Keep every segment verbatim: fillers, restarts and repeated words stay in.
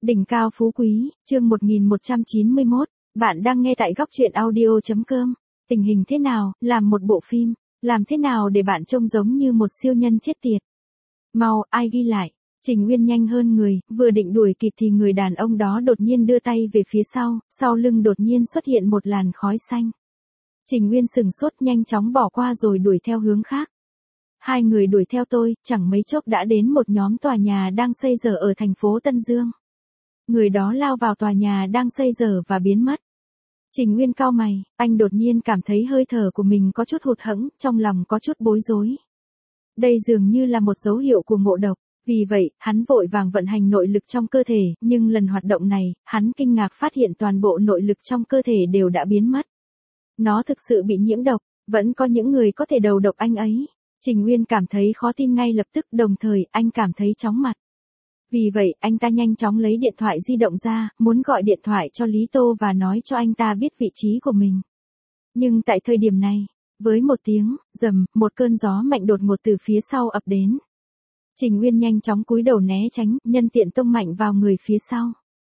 Đỉnh cao phú quý, chương một nghìn một trăm chín mươi mốt, bạn đang nghe tại góc truyện audio chấm com. Tình hình thế nào, làm một bộ phim, làm thế nào để bạn trông giống như một siêu nhân chết tiệt? Mau, ai ghi lại? Trình Uyên nhanh hơn người, vừa định đuổi kịp thì người đàn ông đó đột nhiên đưa tay về phía sau, sau lưng đột nhiên xuất hiện một làn khói xanh. Trình Uyên sừng sốt nhanh chóng bỏ qua rồi đuổi theo hướng khác. Hai người đuổi theo tôi, chẳng mấy chốc đã đến một nhóm tòa nhà đang xây dở ở thành phố Tân Dương. Người đó lao vào tòa nhà đang xây dở và biến mất. Trình Nguyên cau mày, anh đột nhiên cảm thấy hơi thở của mình có chút hụt hẫng, trong lòng có chút bối rối. Đây dường như là một dấu hiệu của ngộ độc, vì vậy, hắn vội vàng vận hành nội lực trong cơ thể, nhưng lần hoạt động này, hắn kinh ngạc phát hiện toàn bộ nội lực trong cơ thể đều đã biến mất. Nó thực sự bị nhiễm độc, vẫn có những người có thể đầu độc anh ấy. Trình Nguyên cảm thấy khó tin ngay lập tức, đồng thời anh cảm thấy chóng mặt. Vì vậy, anh ta nhanh chóng lấy điện thoại di động ra, muốn gọi điện thoại cho Lý Tô và nói cho anh ta biết vị trí của mình. Nhưng tại thời điểm này, với một tiếng, rầm, một cơn gió mạnh đột ngột từ phía sau ập đến. Trình Nguyên nhanh chóng cúi đầu né tránh, nhân tiện tông mạnh vào người phía sau.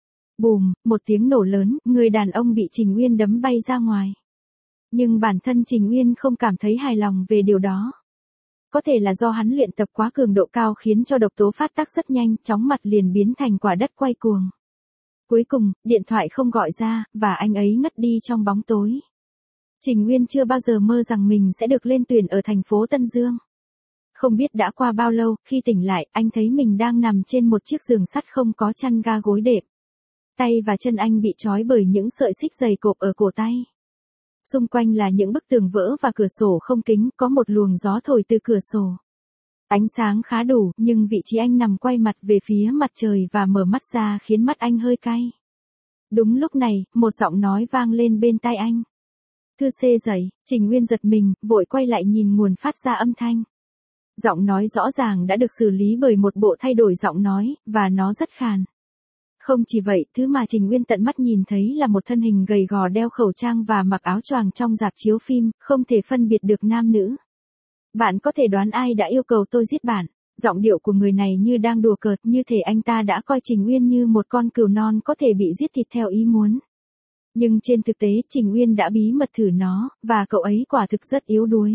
Bùm, một tiếng nổ lớn, người đàn ông bị Trình Nguyên đấm bay ra ngoài. Nhưng bản thân Trình Nguyên không cảm thấy hài lòng về điều đó. Có thể là do hắn luyện tập quá cường độ cao khiến cho độc tố phát tác rất nhanh, chóng mặt liền biến thành quả đất quay cuồng. Cuối cùng, điện thoại không gọi ra, và anh ấy ngất đi trong bóng tối. Trình Nguyên chưa bao giờ mơ rằng mình sẽ được lên tuyển ở thành phố Tân Dương. Không biết đã qua bao lâu, khi tỉnh lại, anh thấy mình đang nằm trên một chiếc giường sắt không có chăn ga gối đệm. Tay và chân anh bị trói bởi những sợi xích dày cộp ở cổ tay. Xung quanh là những bức tường vỡ và cửa sổ không kính, có một luồng gió thổi từ cửa sổ. Ánh sáng khá đủ, nhưng vị trí anh nằm quay mặt về phía mặt trời và mở mắt ra khiến mắt anh hơi cay. Đúng lúc này, một giọng nói vang lên bên tai anh. Thư xê dậy, Trình Nguyên giật mình, vội quay lại nhìn nguồn phát ra âm thanh. Giọng nói rõ ràng đã được xử lý bởi một bộ thay đổi giọng nói, và nó rất khàn. Không chỉ vậy, thứ mà Trình Nguyên tận mắt nhìn thấy là một thân hình gầy gò đeo khẩu trang và mặc áo choàng trong rạp chiếu phim, không thể phân biệt được nam nữ. Bạn có thể đoán ai đã yêu cầu tôi giết bạn? Giọng điệu của người này như đang đùa cợt, như thể anh ta đã coi Trình Nguyên như một con cừu non có thể bị giết thịt theo ý muốn. Nhưng trên thực tế, Trình Nguyên đã bí mật thử nó, và cậu ấy quả thực rất yếu đuối.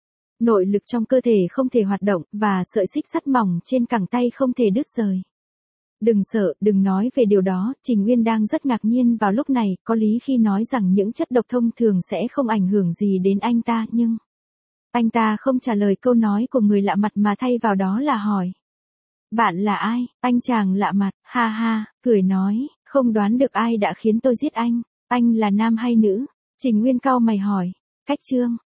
Nội lực trong cơ thể không thể hoạt động, và sợi xích sắt mỏng trên cẳng tay không thể đứt rời. Đừng sợ, đừng nói về điều đó, Trình Nguyên đang rất ngạc nhiên vào lúc này, có lý khi nói rằng những chất độc thông thường sẽ không ảnh hưởng gì đến anh ta, nhưng... Anh ta không trả lời câu nói của người lạ mặt mà thay vào đó là hỏi. Bạn là ai? Anh chàng lạ mặt, ha ha, cười nói, không đoán được ai đã khiến tôi giết anh, anh là nam hay nữ? Trình Nguyên cau mày hỏi, cách trương,